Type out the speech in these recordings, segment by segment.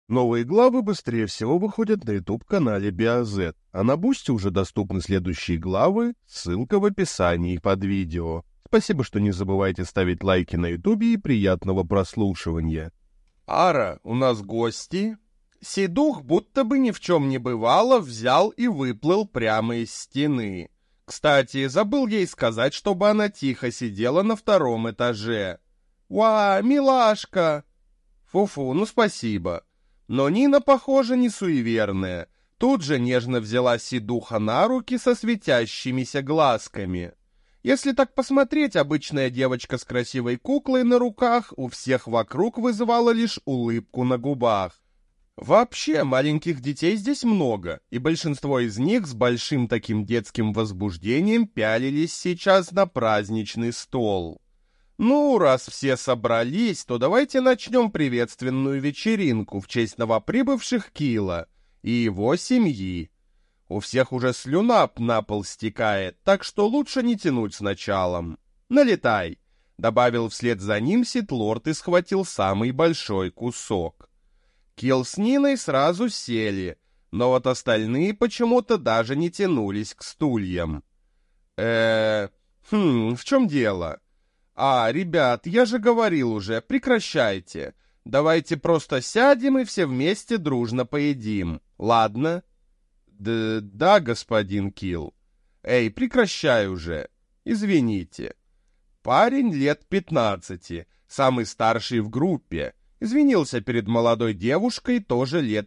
Новые главы быстрее всего выходят на YouTube-канале BioZ, а на Бусти уже доступны следующие главы, ссылка в описании под видео. Спасибо, что не забывайте ставить лайки на YouTube и приятного прослушивания. Ара, у нас гости. Сей дух, будто бы ни в чем не бывало, взял и выплыл прямо из стены. Кстати, забыл ей сказать, чтобы она тихо сидела на втором этаже. «Уа, милашка!» «Фу-фу, ну спасибо». Но Нина, похоже, не суеверная. Тут же нежно взяла Сидуха на руки со светящимися глазками. Если так посмотреть, обычная девочка с красивой куклой на руках у всех вокруг вызывала лишь улыбку на губах. Вообще, маленьких детей здесь много, и большинство из них с большим таким детским возбуждением пялились сейчас на праздничный стол. Ну, раз все собрались, то давайте начнем приветственную вечеринку в честь новоприбывших Кила и его семьи. У всех уже слюна на пол стекает, так что лучше не тянуть с началом. Налетай, добавил вслед за ним Ситлорд и схватил самый большой кусок. Килл с Ниной сразу сели, но вот остальные почему-то даже не тянулись к стульям. В чем дело? Ребят, я же говорил уже, прекращайте. Давайте просто сядем и все вместе дружно поедим, ладно? Да, господин Килл. Эй, прекращай уже. Извините. Парень лет 15, самый старший в группе, извинился перед молодой девушкой тоже лет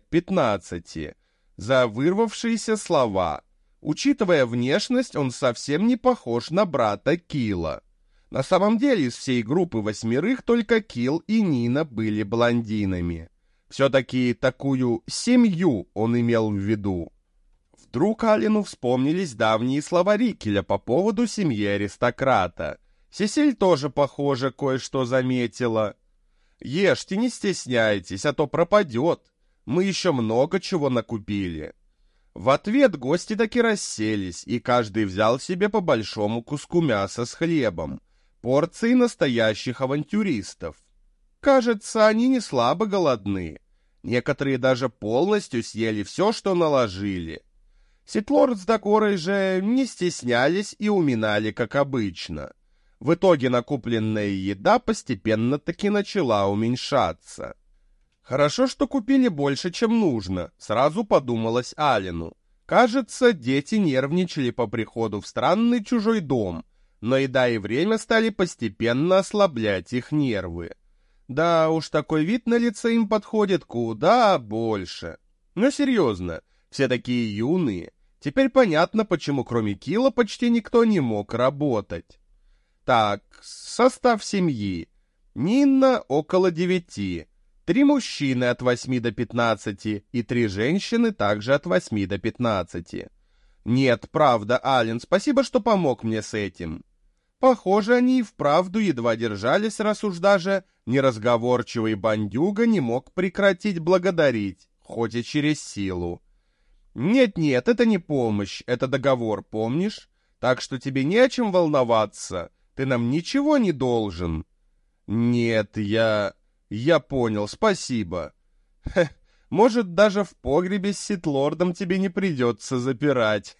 15 за вырвавшиеся слова. Учитывая внешность, он совсем не похож на брата Килла. На самом деле из всей группы 8 только Килл и Нина были блондинами. Все-таки такую семью он имел в виду. Вдруг Алину вспомнились давние слова Рикеля по поводу семьи аристократа. Сесиль тоже, похоже, кое-что заметила. «Ешьте, не стесняйтесь, а то пропадет. Мы еще много чего накупили». В ответ гости таки расселись, и каждый взял себе по большому куску мяса с хлебом. Порции настоящих авантюристов. Кажется, они не слабо голодны. Некоторые даже полностью съели все, что наложили. Ситлорд с Дакорой же не стеснялись и уминали, как обычно. В итоге накупленная еда постепенно-таки начала уменьшаться. Хорошо, что купили больше, чем нужно, сразу подумалось Алину. Кажется, дети нервничали по приходу в странный чужой дом, но еда и время стали постепенно ослаблять их нервы. Да уж, такой вид на лице им подходит куда больше. Но серьезно, все такие юные. Теперь понятно, почему кроме Килла почти никто не мог работать. Так, состав семьи. Нина около 9, 3 мужчины от 8 до 15 и 3 женщины также от 8 до 15. Нет, правда, Ален, спасибо, что помог мне с этим. Похоже, они и вправду едва держались, раз уж даже неразговорчивый бандюга не мог прекратить благодарить, хоть и через силу. «Нет-нет, это не помощь, это договор, помнишь? Так что тебе не о чем волноваться, ты нам ничего не должен». «Нет, я понял, спасибо. Может, даже в погребе с Ситлордом тебе не придется запирать.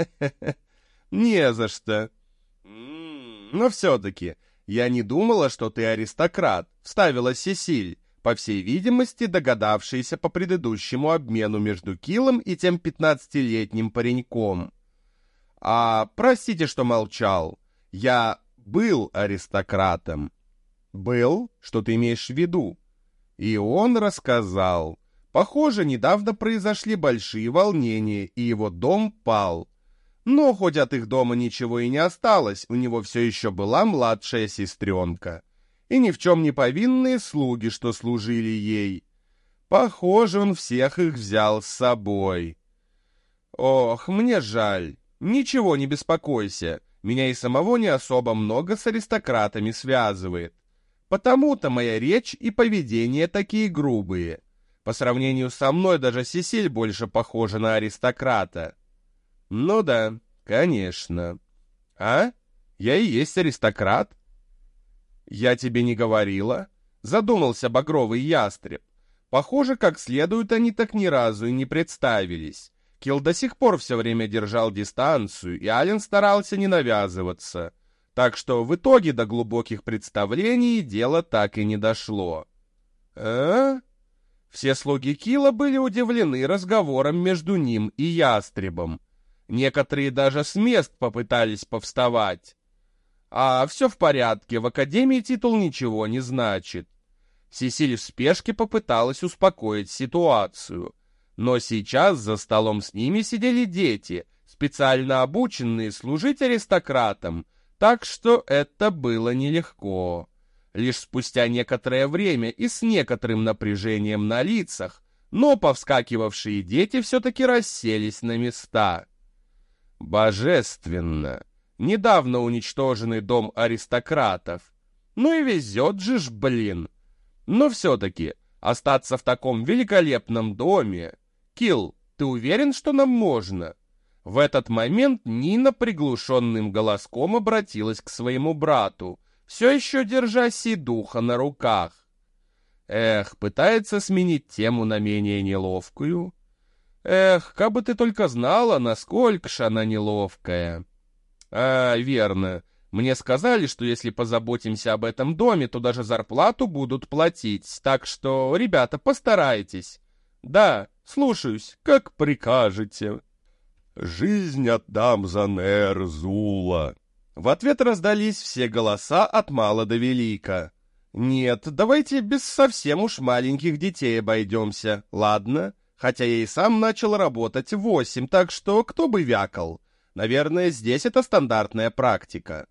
Не за что. Но все-таки, я не думала, что ты аристократ», — вставила Сесиль, по всей видимости, догадавшаяся по предыдущему обмену между Киллом и тем 15-летним пареньком. Простите, что молчал. Я был аристократом». «Был? Что ты имеешь в виду?» И он рассказал. Похоже, недавно произошли большие волнения, и его дом пал. Но хоть от их дома ничего и не осталось, у него все еще была младшая сестренка. И ни в чем не повинные слуги, что служили ей. Похоже, он всех их взял с собой. Ох, мне жаль. Ничего, не беспокойся. Меня и самого не особо много с аристократами связывает. Потому-то моя речь и поведение такие грубые. По сравнению со мной даже Сесиль больше похожа на аристократа. Ну да, конечно. Я и есть аристократ? Я тебе не говорила? Задумался багровый ястреб. Похоже, как следует они так ни разу и не представились. Килл до сих пор все время держал дистанцию, и Ален старался не навязываться. Так что в итоге до глубоких представлений дело так и не дошло. Все слуги Килла были удивлены разговором между ним и ястребом. Некоторые даже с мест попытались повставать. А все в порядке, в Академии титул ничего не значит. Сесиль в спешке попыталась успокоить ситуацию. Но сейчас за столом с ними сидели дети, специально обученные служить аристократам, так что это было нелегко. Лишь спустя некоторое время и с некоторым напряжением на лицах, но повскакивавшие дети все-таки расселись на места. Божественно! Недавно уничтоженный дом аристократов. Ну и везет же ж, блин! Но все-таки остаться в таком великолепном доме... Килл, ты уверен, что нам можно? В этот момент Нина приглушенным голоском обратилась к своему брату, все еще держа Сидуха на руках. Пытается сменить тему на менее неловкую. Как бы ты только знала, насколько ж она неловкая. Верно. Мне сказали, что если позаботимся об этом доме, то даже зарплату будут платить, так что, ребята, постарайтесь. Да, слушаюсь, как прикажете. «Жизнь отдам за Нер Зула». В ответ раздались все голоса от мала до велика. «Нет, давайте без совсем уж маленьких детей обойдемся, ладно? Хотя я и сам начал работать в 8, так что кто бы вякал? Наверное, здесь это стандартная практика.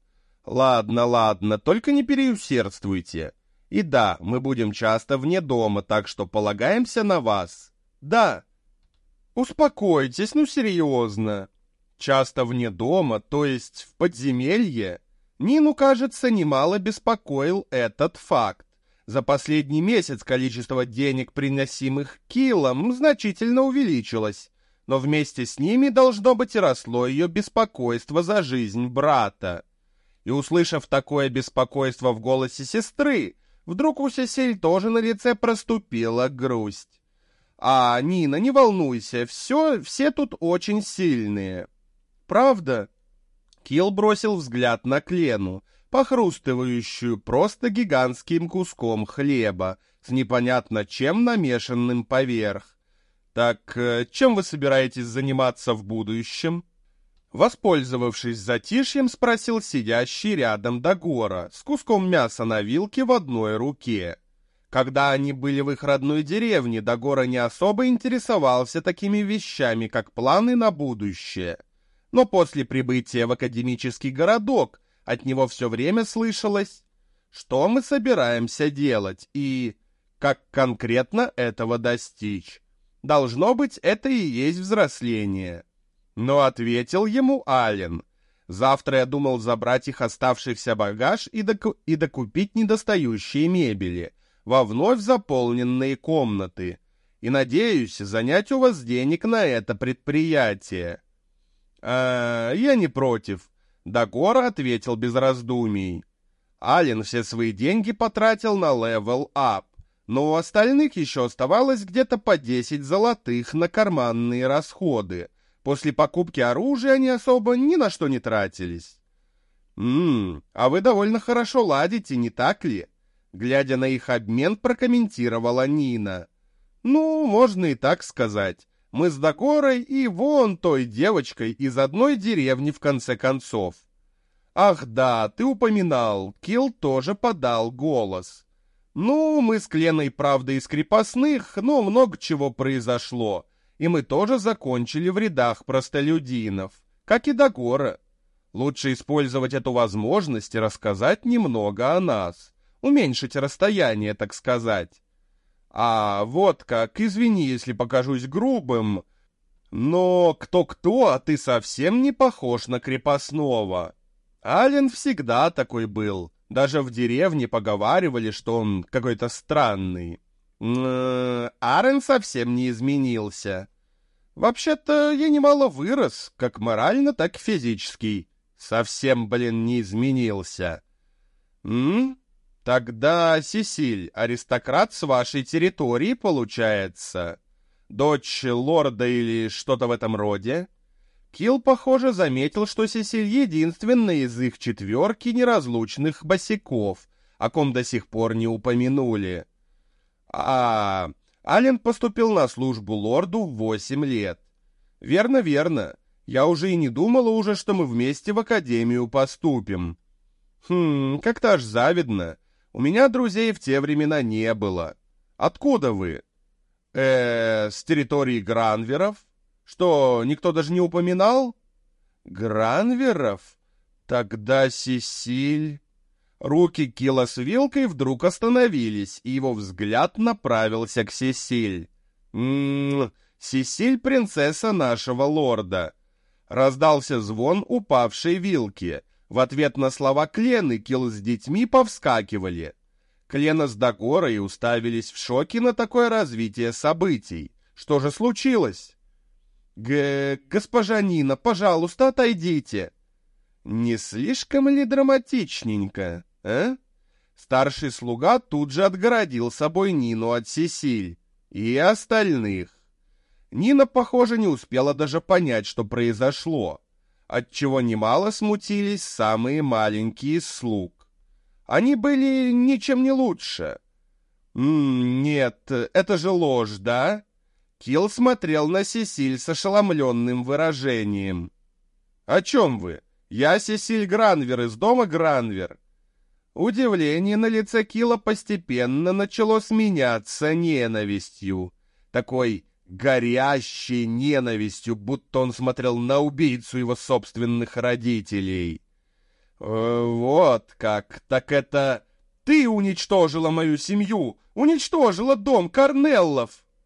Ладно, только не переусердствуйте. И да, мы будем часто вне дома, так что полагаемся на вас. Да. Успокойтесь, ну серьезно. Часто вне дома, то есть в подземелье? Нину, кажется, немало беспокоил этот факт. За последний месяц количество денег, приносимых Киллом, значительно увеличилось, но вместе с ними, должно быть, и росло ее беспокойство за жизнь брата. И, услышав такое беспокойство в голосе сестры, вдруг у Сесиль тоже на лице проступила грусть. Нина, не волнуйся, все тут очень сильные. Правда? Килл бросил взгляд на Клену, похрустывающую просто гигантским куском хлеба, с непонятно чем намешанным поверх. Так, чем вы собираетесь заниматься в будущем? Воспользовавшись затишьем, спросил сидящий рядом Дагора с куском мяса на вилке в одной руке. Когда они были в их родной деревне, Дагора не особо интересовался такими вещами, как планы на будущее. Но после прибытия в академический городок от него все время слышалось, что мы собираемся делать и как конкретно этого достичь. Должно быть, это и есть взросление. Но ответил ему Ален. Завтра я думал забрать их оставшийся багаж и докупить недостающие мебели во вновь заполненные комнаты. И надеюсь занять у вас денег на это предприятие. Я не против. Дагора ответил без раздумий. Ален все свои деньги потратил на Level Up, но у остальных еще оставалось где-то по 10 золотых на карманные расходы. После покупки оружия они особо ни на что не тратились. А вы довольно хорошо ладите, не так ли? Глядя на их обмен, прокомментировала Нина. Ну, можно и так сказать. Мы с Дагорой и вон той девочкой из одной деревни в конце концов. Ах да, ты упоминал, Килл тоже подал голос. Ну, мы с Кленой, правда, из крепостных, но много чего произошло, и мы тоже закончили в рядах простолюдинов, как и Дагора. Лучше использовать эту возможность и рассказать немного о нас, уменьшить расстояние, так сказать. Вот как, извини, если покажусь грубым, но кто-кто, а ты совсем не похож на крепостного. Ален всегда такой был, даже в деревне поговаривали, что он какой-то странный. Арен совсем не изменился. Вообще-то я немало вырос, как морально, так и физически. Совсем, не изменился. Тогда Сесиль, аристократ с вашей территории, получается? Дочь лорда или что-то в этом роде? Килл, похоже, заметил, что Сесиль единственная из их четверки неразлучных босяков, о ком до сих пор не упомянули. Ален поступил на службу лорду в 8 лет. Верно, верно. Я уже и не думала уже, что мы вместе в академию поступим. Как-то аж завидно. У меня друзей в те времена не было. Откуда вы? С территории Гранверов? Что, никто даже не упоминал? Гранверов? Тогда Сесиль... Руки Килла с вилкой вдруг остановились, и его взгляд направился к Сесиль. Сесиль — принцесса нашего лорда. Раздался звон упавшей вилки. В ответ на слова Клены Килл с детьми повскакивали. Клена с Дагорой уставились в шоке на такое развитие событий. Что же случилось? Госпожа Нина, пожалуйста, отойдите. Не слишком ли драматичненько, а? Старший слуга тут же отгородил собой Нину от Сесиль и остальных. Нина, похоже, не успела даже понять, что произошло, отчего немало смутились самые маленькие из слуг. Они были ничем не лучше. Нет, это же ложь, да? Килл смотрел на Сесиль с ошеломленным выражением. О чем вы? Я Сесиль Гранвер из дома Гранвер. Удивление на лице Килла постепенно начало сменяться ненавистью. Такой горящей ненавистью, будто он смотрел на убийцу его собственных родителей. Вот как, так это ты уничтожила мою семью, уничтожила дом Корнеллов.